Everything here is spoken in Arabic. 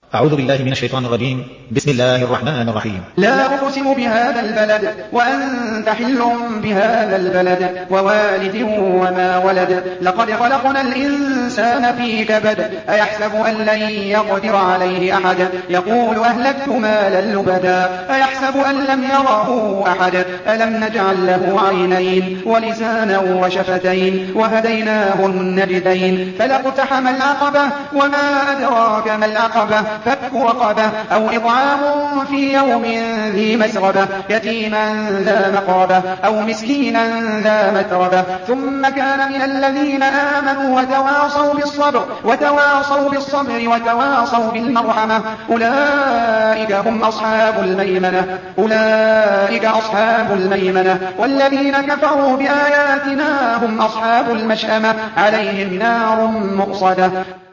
أعوذ بالله من الشيطان الرجيم. بسم الله الرحمن الرحيم. لا أقسم بهذا البلد وأنت حل بهذا البلد ووالد وما ولد لقد خلقنا الإنسان في كبد أيحسب أن لن يقدر عليه أحد يقول أهلكت مالا لبدا أيحسب أن لم يره أحد ألم نجعل له عينين ولسانا وشفتين وهديناه النجدين فلاقتحم العقبة وما أدراك ما العقبة فك رقبة أو إطعام في يوم ذي مسغبة يتيما ذا مقربة أو مسكينا ذا متربة ثم كان من الذين آمنوا وتواصوا بالصبر وتواصوا بالمرحمة أولئك هم أصحاب الميمنة والذين كفروا بآياتنا هم أصحاب المشأمة عليهم نار مؤصدة